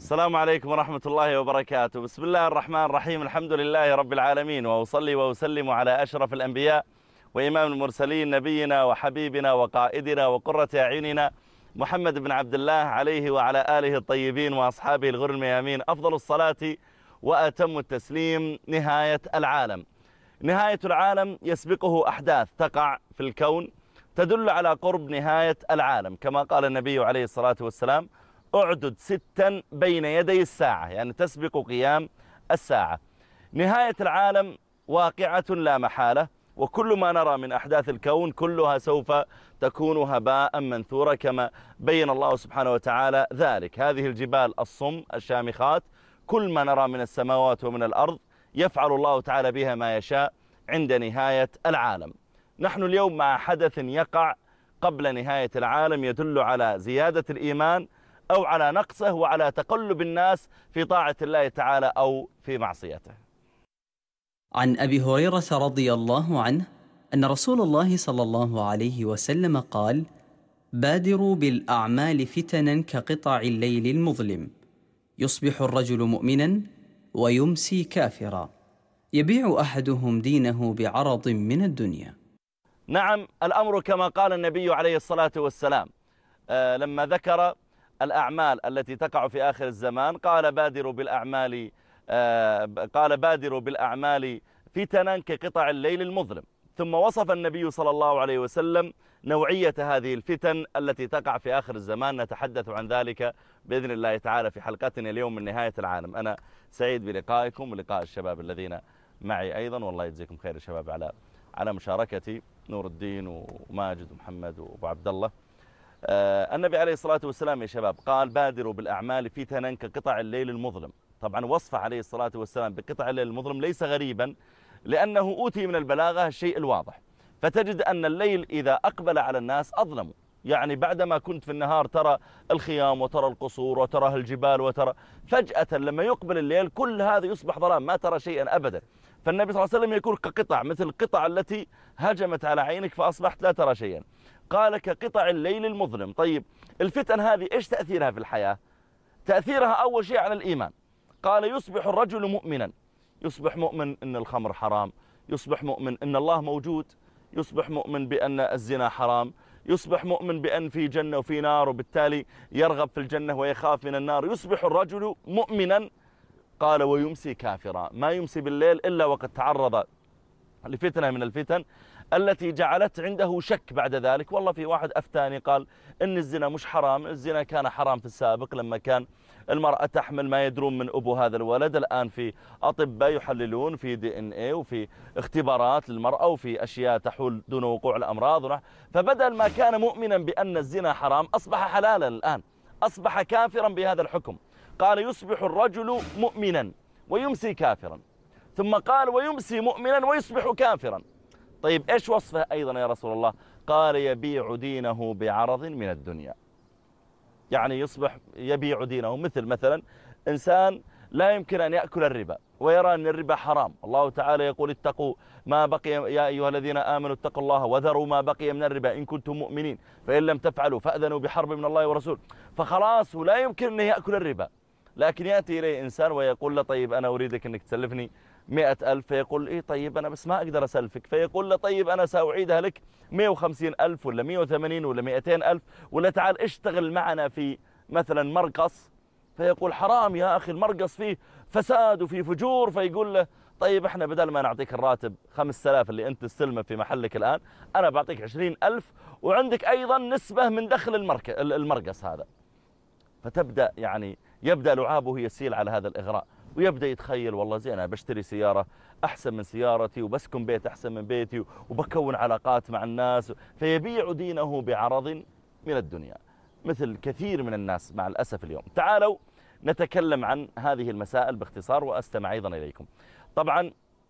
السلام عليكم ورحمة الله وبركاته. بسم الله الرحمن الرحيم. الحمد لله رب العالمين، وأصلي وأسلم على أشرف الأنبياء وإمام المرسلين، نبينا وحبيبنا وقائدنا وقرة أعيننا محمد بن عبد الله، عليه وعلى آله الطيبين وأصحابه الغر الميامين أفضل الصلاة وأتم التسليم. نهاية العالم. نهاية العالم يسبقه أحداث تقع في الكون تدل على قرب نهاية العالم، كما قال النبي عليه الصلاة والسلام: اعدد 6 بين يدي الساعة، يعني تسبق قيام الساعة. نهاية العالم واقعة لا محالة، وكل ما نرى من أحداث الكون كلها سوف تكون هباء منثورا، كما بين الله سبحانه وتعالى ذلك. هذه الجبال الصم الشامخات، كل ما نرى من السماوات ومن الأرض يفعل الله تعالى بها ما يشاء عند نهاية العالم. نحن اليوم مع حدث يقع قبل نهاية العالم يدل على زيادة الإيمان أو على نقصه، وعلى تقلب الناس في طاعة الله تعالى أو في معصيته. عن أبي هريرة رضي الله عنه أن رسول الله صلى الله عليه وسلم قال: بادروا بالأعمال فتنا كقطع الليل المظلم، يصبح الرجل مؤمنا ويمسي كافرا، يبيع أحدهم دينه بعرض من الدنيا. نعم، الأمر كما قال النبي عليه الصلاة والسلام لما ذكر الأعمال التي تقع في آخر الزمان، قال بادروا بالأعمال فتنا كقطع الليل المظلم. ثم وصف النبي صلى الله عليه وسلم نوعية هذه الفتن التي تقع في آخر الزمان. نتحدث عن ذلك بإذن الله تعالى في حلقتنا اليوم من نهاية العالم. أنا سعيد بلقائكم ولقاء الشباب الذين معي أيضا، والله يجزيكم خير الشباب على مشاركتي، نور الدين وماجد ومحمد وأبو عبد الله. النبي عليه الصلاة والسلام يا شباب قال: بادروا بالأعمال فتنا كقطع الليل المظلم. طبعا وصفه عليه الصلاة والسلام بقطع الليل المظلم ليس غريبا، لأنه أوتي من البلاغة الشيء الواضح. فتجد أن الليل إذا أقبل على الناس أظلموا، يعني بعدما كنت في النهار ترى الخيام وترى القصور وترى الجبال وترى، فجأة لما يقبل الليل كل هذا يصبح ظلام، ما ترى شيئا أبدا. فالنبي صلى الله عليه وسلم يقول كقطع، مثل القطع التي هجمت على عينك فأصبحت لا ترى شيئا. قال كقطع الليل المظلم. طيب الفتن هذه إيش تأثيرها في الحياة؟ تأثيرها أول شيء على الإيمان. قال: يصبح الرجل مؤمنا، يصبح مؤمن أن الخمر حرام، يصبح مؤمن أن الله موجود، يصبح مؤمن بأن الزنا حرام، يصبح مؤمن بأن في جنة وفي نار، وبالتالي يرغب في الجنة ويخاف من النار. يصبح الرجل مؤمنا. قال: ويمسي كافرا، ما يمسي بالليل إلا وقد تعرض لفتنة من الفتن التي جعلت عنده شك بعد ذلك. والله في واحد أفتاني قال إن الزنا مش حرام، الزنا كان حرام في السابق لما كان المرأة تحمل ما يدرون من أبو هذا الولد. الآن في أطباء يحللون في DNA وفي اختبارات للمرأة وفي أشياء تحول دون وقوع الأمراض. فبدل ما كان مؤمنا بأن الزنا حرام أصبح حلالا، الآن أصبح كافرا بهذا الحكم. قال: يصبح الرجل مؤمنا ويمسي كافرا. ثم قال: ويمسي مؤمنا ويصبح كافرا. طيب إيش وصفه أيضا يا رسول الله؟ قال: يبيع دينه بعرض من الدنيا. يعني يصبح يبيع دينه، مثلا إنسان لا يمكن أن يأكل الربا ويرى أن الربا حرام. الله تعالى يقول: اتقوا ما بقي، يا أيها الذين آمنوا اتقوا الله وذروا ما بقي من الربا إن كنتم مؤمنين فإن لم تفعلوا فأذنوا بحرب من الله ورسوله. فخلاص لا يمكن أن يأكل الربا، لكن يأتي إليه إنسان ويقول له: طيب أنا أريدك أنك تسلفني 100,000. فيقول: إيه طيب أنا بس ما أقدر أسلفك. فيقول له: طيب أنا سأعيدها لك 150,000 ولا 180 ولا 200,000، ولا تعال اشتغل معنا في مثلا مرقص. فيقول: حرام يا أخي، المرقص فيه فساد وفيه فجور. فيقول له: طيب احنا بدل ما نعطيك الراتب 5,000 اللي أنت تستلمه في محلك الآن، أنا بعطيك 20,000 وعندك أيضا نسبة من دخل المرقص هذا. فتبدأ يبدأ لعابه يسيل على هذا الإغراء، ويبدأ يتخيل: والله زين أنا بشتري سيارة أحسن من سيارتي، وبسكن بيت أحسن من بيتي، وبكون علاقات مع الناس. فيبيع دينه بعرض من الدنيا، مثل كثير من الناس مع الأسف اليوم. تعالوا نتكلم عن هذه المسائل باختصار وأستمع أيضا إليكم. طبعا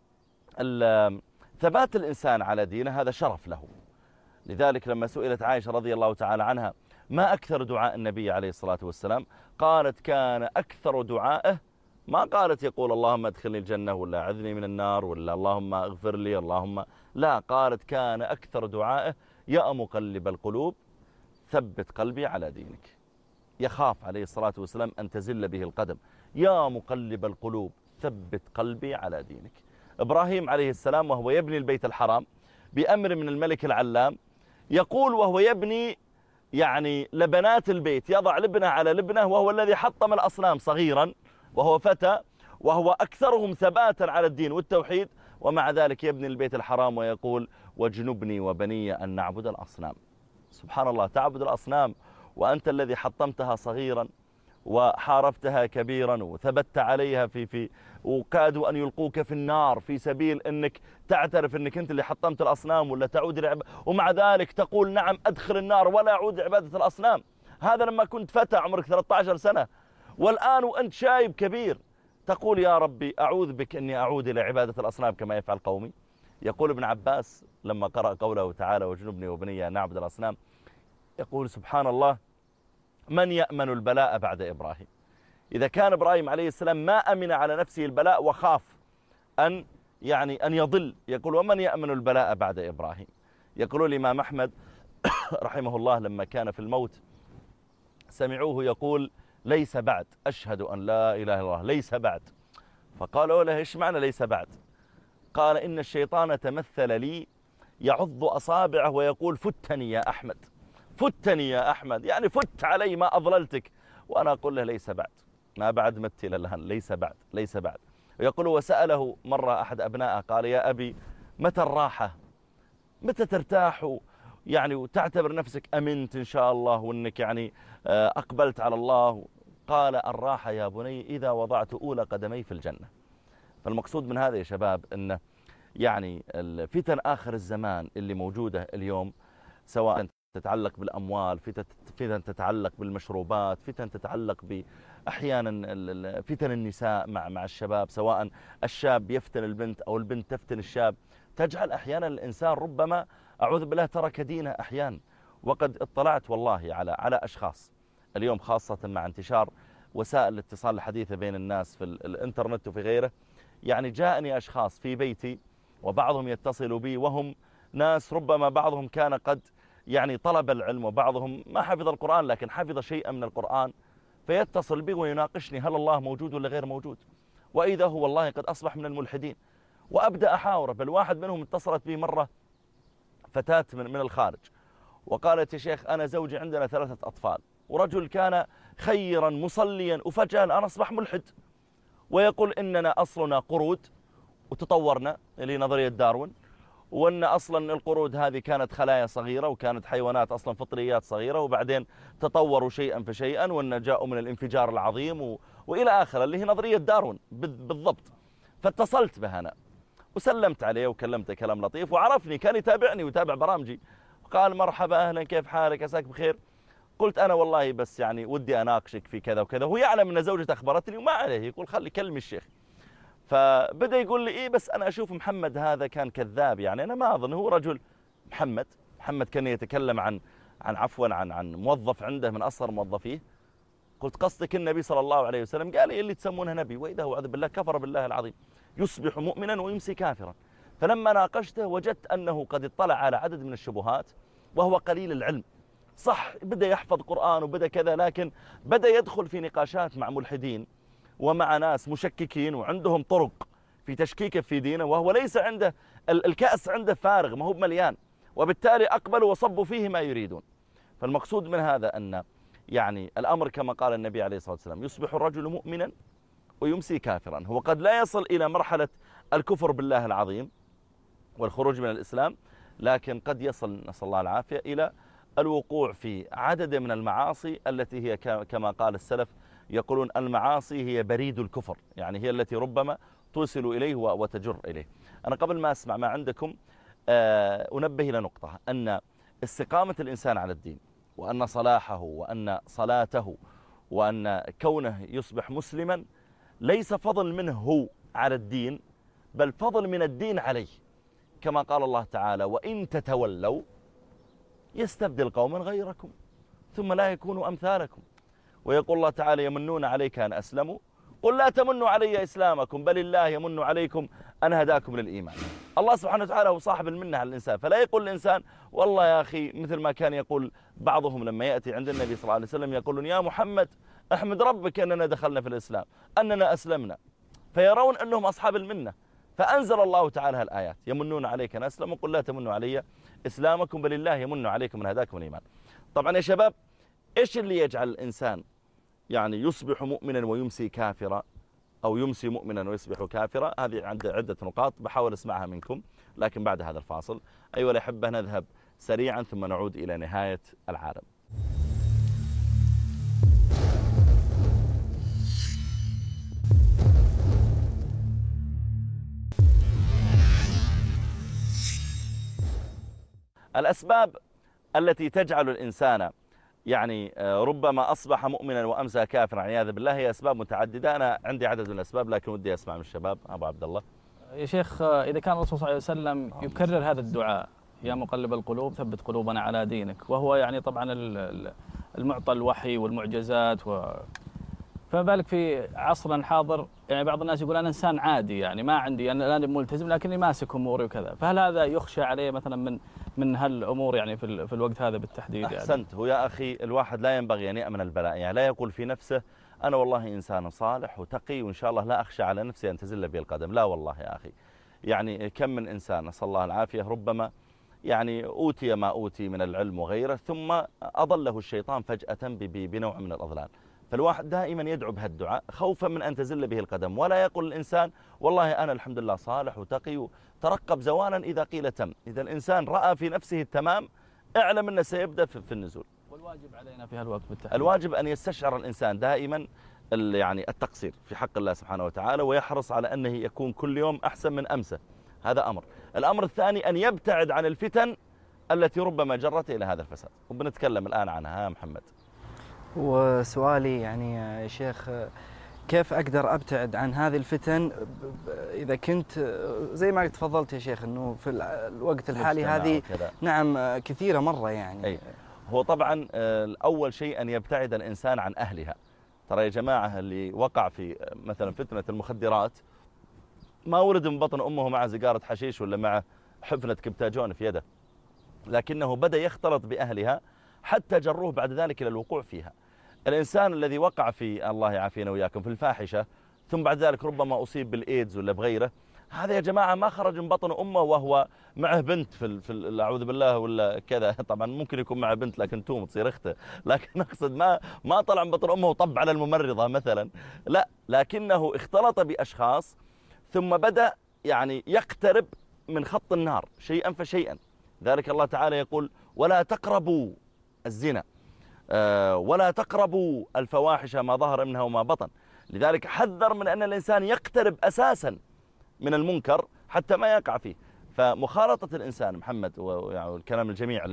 ثبات الإنسان على دينه هذا شرف له. لذلك لما سئلت عائشة رضي الله تعالى عنها: ما أكثر دعاء النبي عليه الصلاة والسلام؟ قالت: كان أكثر دعائه، ما قالت يقول اللهم ادخلني الجنة ولا أعذني من النار ولا اللهم اغفر لي اللهم، لا، قالت: كان أكثر دعائه: يا مقلب القلوب ثبت قلبي على دينك. يخاف عليه الصلاة والسلام أن تزل به القدم. يا مقلب القلوب ثبت قلبي على دينك. إبراهيم عليه السلام وهو يبني البيت الحرام بأمر من الملك العلام، يقول وهو يبني يعني لبنات البيت، يضع لبنة على لبنة، وهو الذي حطم الأصنام صغيرا وهو فتى، وهو أكثرهم ثباتا على الدين والتوحيد، ومع ذلك يبني البيت الحرام ويقول واجنبني وبني أن نعبد الأصنام. سبحان الله، تعبد الأصنام وأنت الذي حطمتها صغيرا وحاربتها كبيرا وثبت عليها في وكادوا أن يلقوك في النار في سبيل أنك تعترف أنك أنت اللي حطمت الأصنام ولا تعود ومع ذلك تقول نعم أدخل النار ولا أعود لعبادة الأصنام. هذا لما كنت فتى عمرك 13 سنة، والآن وأنت شايب كبير تقول يا ربي أعوذ بك أني أعود إلى عبادة الأصنام كما يفعل قومي. يقول ابن عباس لما قرأ قوله تعالى واجنبني وبني أن نعبد الأصنام، يقول سبحان الله من يأمن البلاء بعد إبراهيم؟ إذا كان إبراهيم عليه السلام ما أمن على نفسه البلاء وخاف أن يضل، يقول ومن يأمن البلاء بعد إبراهيم؟ يقول الإمام أحمد رحمه الله لما كان في الموت سمعوه يقول ليس بعد، أشهد أن لا إله إلا الله، ليس بعد. فقالوا له إيش معنى ليس بعد؟ قال إن الشيطان تمثل لي يعض أصابعه ويقول فتني يا أحمد، فتني يا أحمد، يعني فت علي ما أضللتك. وأنا أقول له ليس بعد، ما بعد مت إلى الآن، ليس بعد ليس بعد. ويقول وسأله مرة أحد أبنائه قال يا أبي متى الراحة؟ متى ترتاح يعني وتعتبر نفسك أمنت إن شاء الله وأنك يعني أقبلت على الله؟ قال الراحة يا بني إذا وضعت أولى قدمي في الجنة. فالمقصود من هذا يا شباب أن يعني الفتن آخر الزمان اللي موجودة اليوم، سواء تتعلق بالأموال، فتن تتعلق بالمشروبات، فتن تتعلق أحيانا فتن النساء مع الشباب، سواء الشاب يفتن البنت أو البنت تفتن الشاب، تجعل أحيانا الإنسان ربما أعوذ بالله ترك دينه أحيانا. وقد اطلعت والله على أشخاص اليوم خاصة مع انتشار وسائل الاتصال الحديثة بين الناس في الانترنت وفي غيره، يعني جاءني أشخاص في بيتي وبعضهم يتصل بي وهم ناس ربما بعضهم كان قد يعني طلب العلم وبعضهم ما حفظ القرآن لكن حفظ شيئا من القرآن، فيتصل بي ويناقشني هل الله موجود ولا غير موجود، وإذا هو والله قد أصبح من الملحدين. وأبدأ أحاوره، بل واحد منهم اتصلت بي مرة فتاة من الخارج وقالت يا شيخ أنا زوجي عندنا 3 أطفال، ورجل كان خيرا مصليا وفجأة الآن أصبح ملحد، ويقول إننا أصلنا قرود وتطورنا لنظرية داروين، وأن أصلا القرود هذه كانت خلايا صغيرة وكانت حيوانات أصلا فطريات صغيرة وبعدين تطوروا شيئا فشيئا وأن جاءوا من الانفجار العظيم وإلى آخر اللي هي نظرية داروين بالضبط. فاتصلت به أنا وسلمت عليه وكلمته كلام لطيف، وعرفني كان يتابعني ويتابع برامجي، وقال مرحبا أهلا كيف حالك عساك بخير. قلت أنا والله بس يعني ودي أناقشك في كذا وكذا، هو يعلم أن زوجته أخبرتني وما عليه، يقول خلي كلم الشيخ. فبدأ يقول لي إيه بس أنا أشوف محمد هذا كان كذاب، يعني أنا ما أظن هو رجل محمد كان يتكلم عن موظف عنده من أصغر موظفيه. قلت قصدك النبي صلى الله عليه وسلم؟ قال إيه اللي تسمونه نبي وإذا هو عذب بالله كفر بالله العظيم، يصبح مؤمنا ويمسي كافرا. فلما ناقشته وجدت أنه قد اطلع على عدد من الشبهات وهو قليل العلم، صح بدأ يحفظ قرآن وبدأ كذا، لكن بدأ يدخل في نقاشات مع ملحدين ومع ناس مشككين وعندهم طرق في تشكيكه في دينه، وهو ليس عنده الكأس عنده فارغ ما هو مليان، وبالتالي أقبلوا وصبوا فيه ما يريدون. فالمقصود من هذا أن يعني الأمر كما قال النبي عليه الصلاة والسلام يصبح الرجل مؤمنا ويمسي كافرا. هو قد لا يصل إلى مرحلة الكفر بالله العظيم والخروج من الإسلام، لكن قد يصل نسأل الله العافية إلى الوقوع في عدد من المعاصي التي هي كما قال السلف يقولون المعاصي هي بريد الكفر، يعني هي التي ربما توصل إليه وتجر إليه. أنا قبل ما أسمع ما عندكم أنبه إلى نقطة، أن استقامة الإنسان على الدين وأن صلاحه وأن صلاته وأن كونه يصبح مسلما ليس فضل منه هو على الدين، بل فضل من الدين عليه، كما قال الله تعالى وإن تتولوا يستبدل قوما غيركم ثم لا يكونوا أمثالكم. ويقول الله تعالى يمنون عليك أن أسلموا قل لا تمنوا علي إسلامكم بل الله يمن عليكم أن هداكم للإيمان. الله سبحانه وتعالى هو صاحب المنة على الإنسان، فلا يقول الإنسان والله يا أخي، مثل ما كان يقول بعضهم لما يأتي عند النبي صلى الله عليه وسلم يقولون يا محمد أحمد ربك أننا دخلنا في الإسلام، أننا أسلمنا، فيرون أنهم أصحاب المنة. فأنزل الله تعالى الآيات يمنون عليك أن أسلموا قل لا تمنوا علي إسلامكم بل الله يمن عليكم أن هداكم الإيمان. طبعا يا شباب، إيش اللي يجعل الإنسان يعني يصبح مؤمنا ويمسي كافرا، أو يمسي مؤمنا ويصبح كافرا؟ هذه عند عدة نقاط بحاول أسمعها منكم، لكن بعد هذا الفاصل أيها الأحبة نذهب سريعا ثم نعود إلى نهاية العالم. الأسباب التي تجعل الإنسان يعني ربما أصبح مؤمنا وأمسى كافرا عياذا بالله هي أسباب متعددة. أنا عندي عدد من الأسباب لكن ودي أسمع من الشباب. أبو عبد الله. يا شيخ، إذا كان الرسول صلى الله عليه وسلم يكرر هذا الدعاء يا مقلب القلوب ثبت قلوبنا على دينك، وهو يعني طبعا المعطى الوحي والمعجزات فما بالك في عصرنا الحاضر؟ يعني بعض الناس يقول أنا إنسان عادي، يعني ما عندي، أنا الآن ملتزم لكني ماسك أموري وكذا، فهل هذا يخشى عليه مثلا من هالأمور يعني في الوقت هذا بالتحديد؟ أحسنت. يعني هو يا أخي الواحد لا ينبغي أن يأمن البلاء، يعني لا يقول في نفسه أنا والله إنسان صالح وتقي وإن شاء الله لا أخشى على نفسي أن تزل بي القدم. لا والله يا أخي، يعني كم من إنسان نسأل الله العافية ربما يعني أوتي ما أوتي من العلم وغيره ثم أضله الشيطان فجأة بنوع من الأضلال. فالواحد دائما يدعو بهالدعاء خوفا من أن تزل به القدم، ولا يقول الإنسان والله أنا الحمد لله صالح وتقي، ترقب زوالا إذا قيل تم. إذا الإنسان رأى في نفسه التمام اعلم أنه سيبدأ في النزول. والواجب علينا في هالوقت بالتحديد الواجب أن يستشعر الإنسان دائما يعني التقصير في حق الله سبحانه وتعالى، ويحرص على أنه يكون كل يوم أحسن من أمسه. هذا أمر. الأمر الثاني أن يبتعد عن الفتن التي ربما جرت إلى هذا الفساد، وبنتكلم الآن عنها. محمد. وسؤالي يعني يا شيخ، كيف أقدر أبتعد عن هذه الفتن إذا كنت زي ما تفضلت يا شيخ أنه في الوقت الحالي هذه نعم كثيرة مرة يعني. أي. هو طبعا أول شيء أن يبتعد الإنسان عن أهلها. ترى يا جماعة اللي وقع في مثلا فتنة المخدرات ما ولد من بطن أمه مع زقارة حشيش ولا مع حفنة كبتاجون في يده، لكنه بدأ يختلط بأهلها حتى جروه بعد ذلك إلى الوقوع فيها. الإنسان الذي وقع في الله يعافينا وياكم في الفاحشة ثم بعد ذلك ربما أصيب بالإيدز ولا بغيره، هذا يا جماعة ما خرج من بطن أمه وهو معه بنت في أعوذ بالله ولا كذا. طبعا ممكن يكون معه بنت لكن توم تصير أخته، لكن أقصد ما طلع من بطن أمه وطب على الممرضة مثلا، لا، لكنه اختلط بأشخاص ثم بدأ يعني يقترب من خط النار شيئا فشيئا. ذلك الله تعالى يقول ولا تقربوا الزنا ولا تقربوا الفواحش ما ظهر منها وما بطن. لذلك حذر من أن الإنسان يقترب أساسا من المنكر حتى ما يقع فيه. فمخالطة الإنسان محمد والكلام الجميع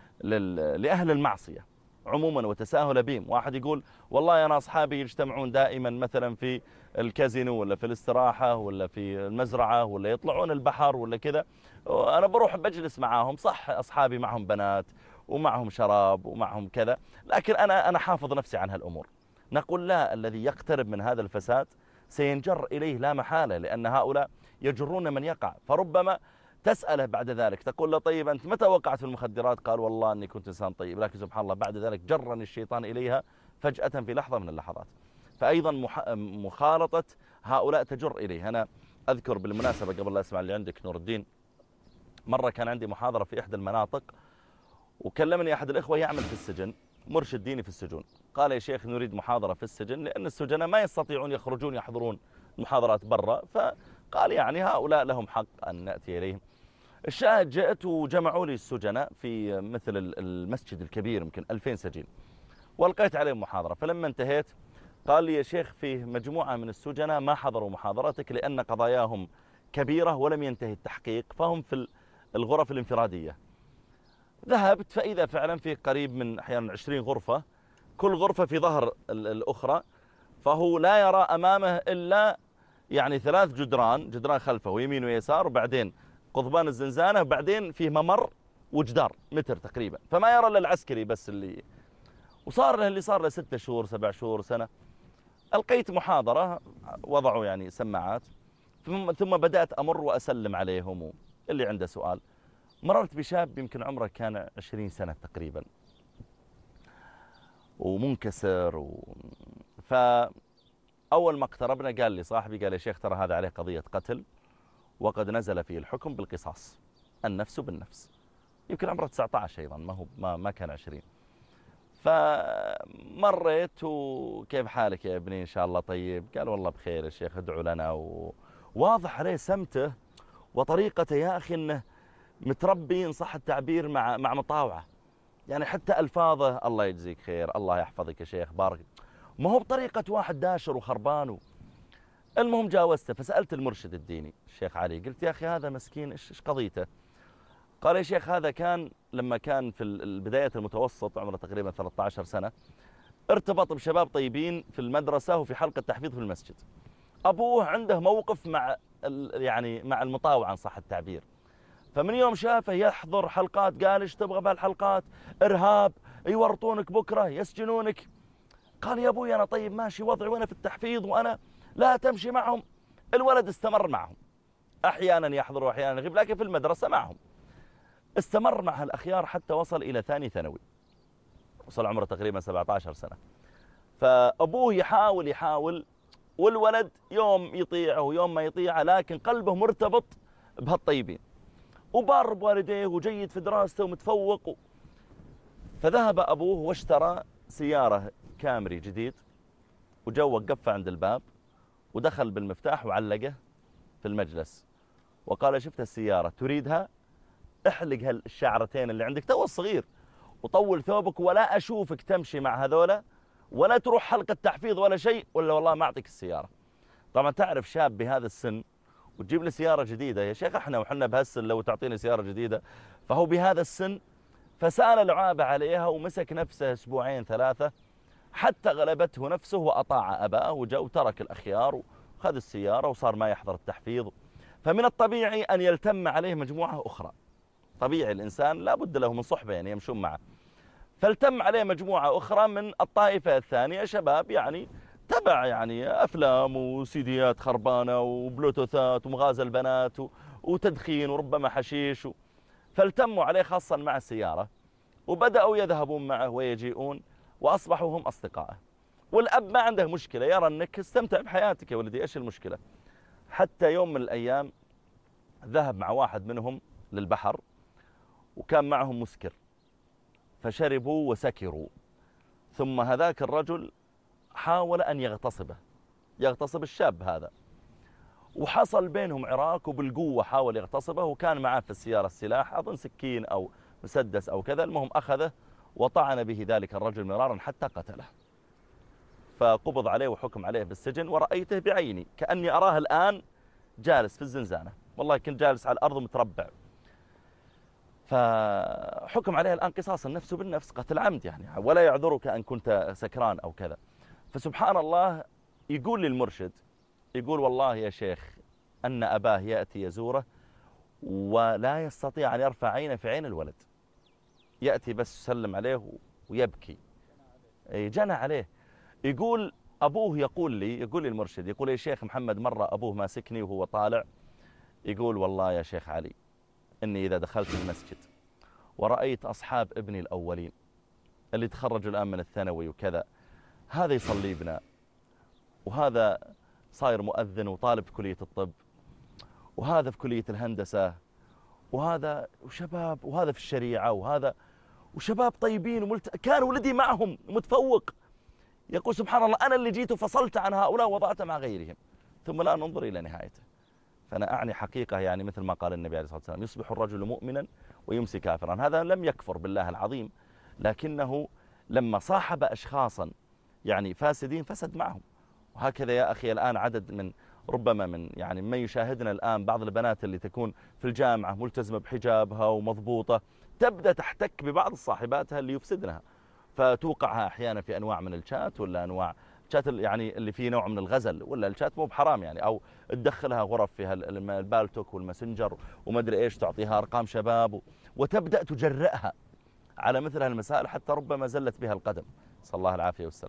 لأهل المعصية عموما وتساهل بهم. واحد يقول والله أنا أصحابي يجتمعون دائما مثلا في الكازينو ولا في الاستراحة ولا في المزرعة ولا يطلعون البحر ولا كذا، أنا بروح بجلس معاهم، صح أصحابي معهم بنات ومعهم شراب ومعهم كذا، لكن أنا حافظ نفسي عن هالأمور. نقول لا، الذي يقترب من هذا الفساد سينجر إليه لا محالة، لأن هؤلاء يجرون من يقع. فربما تسأله بعد ذلك تقول له طيب أنت متى وقعت في المخدرات؟ قال والله أني كنت إنسان طيب، لكن سبحان الله بعد ذلك جرني الشيطان إليها فجأة في لحظة من اللحظات. فأيضا مخالطة هؤلاء تجر إليه. أنا أذكر بالمناسبة قبل لا أسمع اللي عندك نور الدين، مرة كان عندي محاضرة في إحدى المناطق وكلمني أحد الإخوة يعمل في السجن، مرشد ديني في السجون، قال يا شيخ نريد محاضرة في السجن لأن السجناء ما يستطيعون يخرجون يحضرون المحاضرات برا، فقال يعني هؤلاء لهم حق أن نأتي إليهم. الشاهد جئت وجمعوا لي السجناء في مثل المسجد الكبير يمكن 2000 سجين، والقيت عليهم محاضرة. فلما انتهيت قال لي يا شيخ فيه مجموعة من السجناء ما حضروا محاضرتك لأن قضاياهم كبيرة ولم ينتهي التحقيق فهم في الغرف الانفرادية. ذهبت فإذا فعلا في قريب من أحيانا 20 غرفة، كل غرفة في ظهر الأخرى، فهو لا يرى أمامه إلا يعني 3 جدران خلفه ويمين ويسار، وبعدين قضبان الزنزانة، وبعدين فيه ممر وجدار متر تقريبا، فما يرى إلا العسكري بس اللي وصار له اللي صار له 6 شهور 7 شهور سنة. ألقيت محاضرة، وضعوا يعني سماعات، ثم بدأت أمر وأسلم عليهم اللي عنده سؤال. مررت بشاب يمكن عمره كان 20 سنة تقريبا ومنكسر فأول ما اقتربنا قال لي صاحبي، قال يا شيخ ترى هذا عليه قضية قتل وقد نزل فيه الحكم بالقصاص، النفس بالنفس. يمكن عمره 19 أيضا، ما كان 20. فمريت وكيف حالك يا ابني إن شاء الله طيب؟ قال والله بخير يا شيخ ادعو لنا. وواضح عليه سمته وطريقته يا أخي أنه متربي إن صح التعبير مع مطاوعة، يعني حتى ألفاظه الله يجزيك خير، الله يحفظك يا شيخ بارك، ما هو بطريقة واحد داشر وخربان. المهم جاوزته فسألت المرشد الديني الشيخ علي، قلت يا أخي هذا مسكين إيش قضيته؟ قال يا شيخ هذا كان لما كان في بداية المتوسط عمره تقريبا 13 سنة ارتبط بشباب طيبين في المدرسة وفي حلقة تحفيظ في المسجد. أبوه عنده موقف مع المطاوعة إن صح التعبير، فمن يوم شافه يحضر حلقات قال ايش تبغى بهالحلقات؟ إرهاب، يورطونك بكرة، يسجنونك. قال يا أبوي أنا طيب ماشي وضعي وأنا في التحفيظ وأنا لا تمشي معهم. الولد استمر معهم، أحيانا يحضر وأحيانا يغيب، لكن في المدرسة معهم. استمر مع الأخيار حتى وصل إلى ثاني ثانوي، وصل عمره تقريبا 17 سنة. فأبوه يحاول والولد يوم يطيعه ويوم ما يطيعه، لكن قلبه مرتبط بهالطيبين وبار بوالديه وجيد في دراسته ومتفوق. فذهب أبوه واشترى سيارة كامري جديد وجو وقفه عند الباب ودخل بالمفتاح وعلقه في المجلس وقال شفت السيارة تريدها؟ احلق هالشعرتين اللي عندك تو الصغير وطول ثوبك ولا أشوفك تمشي مع هذولا ولا تروح حلقة تحفيظ ولا شيء ولا والله ما أعطيك السيارة. طبعا تعرف شاب بهذا السن وتجيب لي سيارة جديدة، يا شيخ احنا وحنا بهالسن لو تعطيني سيارة جديدة. فهو بهذا السن فسال العابة عليها ومسك نفسه 2 3 حتى غلبته نفسه وأطاع أباه وجاء وترك الأخيار وخذ السيارة وصار ما يحضر التحفيظ. فمن الطبيعي أن يلتم عليه مجموعة أخرى، طبيعي الإنسان لا بد له من صحبة يعني يمشون معه. فالتم عليه مجموعة أخرى من الطائفة الثانية، شباب يعني تبع يعني أفلام وسيديات خربانة وبلوتوثات ومغازل بنات وتدخين وربما حشيش فالتموا عليه خاصة مع السيارة وبدأوا يذهبون معه ويجيئون وأصبحوا هم أصدقائه. والأب ما عنده مشكلة، يرى أنك استمتع بحياتك يا ولدي، إيش المشكلة؟ حتى يوم من الأيام ذهب مع واحد منهم للبحر وكان معهم مسكر فشربوا وسكروا، ثم هذاك الرجل حاول أن يغتصب الشاب هذا وحصل بينهم عراك وبالقوة حاول يغتصبه وكان معه في السيارة السلاح أظن سكين أو مسدس أو كذا. المهم أخذه وطعن به ذلك الرجل مرارا حتى قتله، فقبض عليه وحكم عليه بالسجن ورأيته بعيني كأني أراه الآن جالس في الزنزانة، والله كنت جالس على الأرض متربع. فحكم عليه الآن قصاص النفس بالنفس، قتل عمد يعني، ولا يعذرك أن كنت سكران أو كذا. فسبحان الله يقول للمرشد يقول والله يا شيخ أن أباه يأتي يزوره ولا يستطيع أن يرفع عينه في عين الولد، يأتي بس يسلم عليه ويبكي، جنى عليه. يقول أبوه يقول لي المرشد يقول يا شيخ محمد مرة أبوه ماسكني وهو طالع يقول والله يا شيخ علي إني إذا دخلت المسجد ورأيت أصحاب ابني الأولين اللي تخرجوا الآن من الثانوي وكذا، هذا يصلي بنا وهذا صاير مؤذن وطالب في كلية الطب وهذا في كلية الهندسة وهذا وشباب وهذا في الشريعة وهذا وشباب طيبين كان ولدي معهم متفوق. يقول سبحان الله أنا اللي جيت وفصلت عن هؤلاء ووضعت مع غيرهم ثم لا ننظر إلى نهايته. فأنا أعني حقيقة يعني مثل ما قال النبي عليه الصلاة والسلام يصبح الرجل مؤمنا ويمسي كافرا. هذا لم يكفر بالله العظيم، لكنه لما صاحب أشخاصا يعني فاسدين فسد معهم. وهكذا يا أخي الآن عدد من ربما من يعني من يشاهدنا الآن بعض البنات اللي تكون في الجامعة ملتزمة بحجابها ومضبوطة تبدأ تحتك ببعض صاحباتها اللي يفسدنها، فتوقعها أحيانا في أنواع من الشات ولا أنواع شات يعني اللي فيه نوع من الغزل، ولا الشات مو بحرام يعني، أو تدخلها غرف فيها البالتوك والماسنجر وما أدري إيش، تعطيها أرقام شباب وتبدأ تجرئها على مثل هالمسائل حتى ربما زلت بها القدم، صلى الله العافية والسلامة.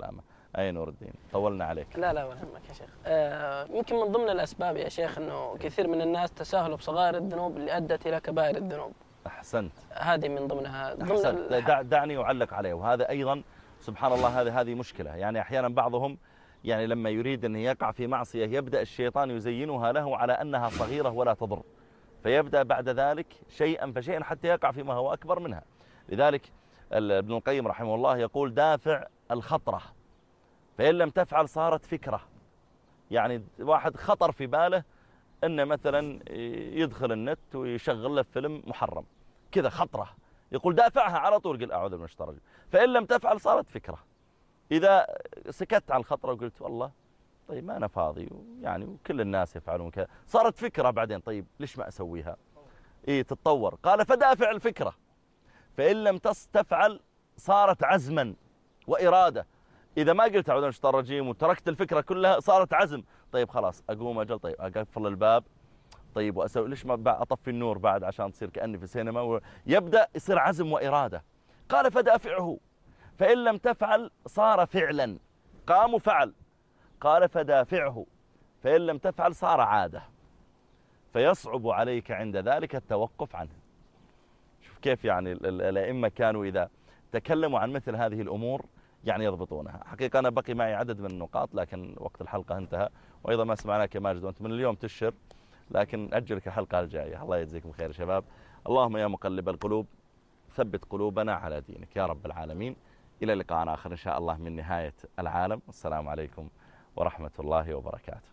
أي نور الدين، طولنا عليك. لا ولا يهمك يا شيخ. يمكن من ضمن الأسباب يا شيخ أنه كثير من الناس تساهلوا بصغائر الذنوب اللي أدت إلى كبائر الذنوب. أحسنت. هذه من ضمنها. دعني أعلق عليه، وهذا أيضا سبحان الله هذه مشكلة. يعني أحيانا بعضهم يعني لما يريد أن يقع في معصية يبدأ الشيطان يزينها له على أنها صغيرة ولا تضر، فيبدأ بعد ذلك شيئا فشيئا حتى يقع فيما هو أكبر منها. لذلك ابن القيم رحمه الله يقول دافع الخطرة، فإن لم تفعل صارت فكرة. يعني واحد خطر في باله أنه مثلا يدخل النت ويشغل له فيلم محرم كذا، خطرة، يقول دافعها على طول، قل أعوذ بالله من الشيطان الرجيم. فإن لم تفعل صارت فكرة. إذا سكت عن الخطرة وقلت والله طيب ما أنا فاضي يعني وكل الناس يفعلون كذا، صارت فكرة بعدين، طيب ليش ما أسويها؟ تتطور. قال فدافع الفكرة، فإن لم تفعل صارت عزما وإرادة. إذا ما قلت أعوذ بالله من الشيطان الرجيم وتركت الفكرة كلها صارت عزم. طيب خلاص أقوم أجل، طيب أقفل الباب، طيب وأسوي ليش ما أطفي النور بعد عشان تصير كأني في السينما، يبدأ يصير عزم وإرادة. قال فدافعه، فإن لم تفعل صار فعلا، قام وفعل. قال فدافعه، فإن لم تفعل صار عادة، فيصعب عليك عند ذلك التوقف عنه. شوف كيف يعني الأئمة كانوا إذا تكلموا عن مثل هذه الأمور يعني يضبطونها. حقيقة أنا بقي معي عدد من النقاط لكن وقت الحلقة انتهى، وأيضا ما سمعناك يا ماجد، وأنت من اليوم تشر لكن أجلك الحلقة الجاية. الله يجزيكم خير شباب. اللهم يا مقلب القلوب ثبت قلوبنا على دينك يا رب العالمين. إلى لقاء آخر إن شاء الله من نهاية العالم. السلام عليكم ورحمة الله وبركاته.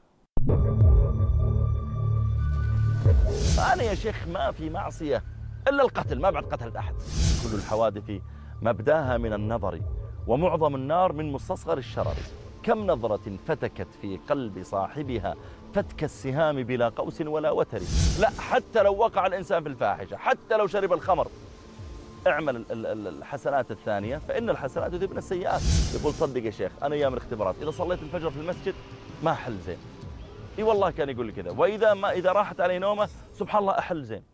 أنا يا شيخ ما في معصية إلا القتل، ما بعد قتلت أحد. كل الحوادث مبداها من النظر، ومعظم النار من مستصغر الشرر. كم نظرة فتكت في قلب صاحبها فتك السهام بلا قوس ولا وتر. لا، حتى لو وقع الإنسان في الفاحشة، حتى لو شرب الخمر، اعمل الحسنات الثانية فإن الحسنات تذهبن السيئات. يقول صدق يا شيخ أنا أيام الاختبارات إذا صليت الفجر في المسجد ما أحل زين. والله كان يقول لي كذا. وإذا راحت علي نومه سبحان الله أحل زين.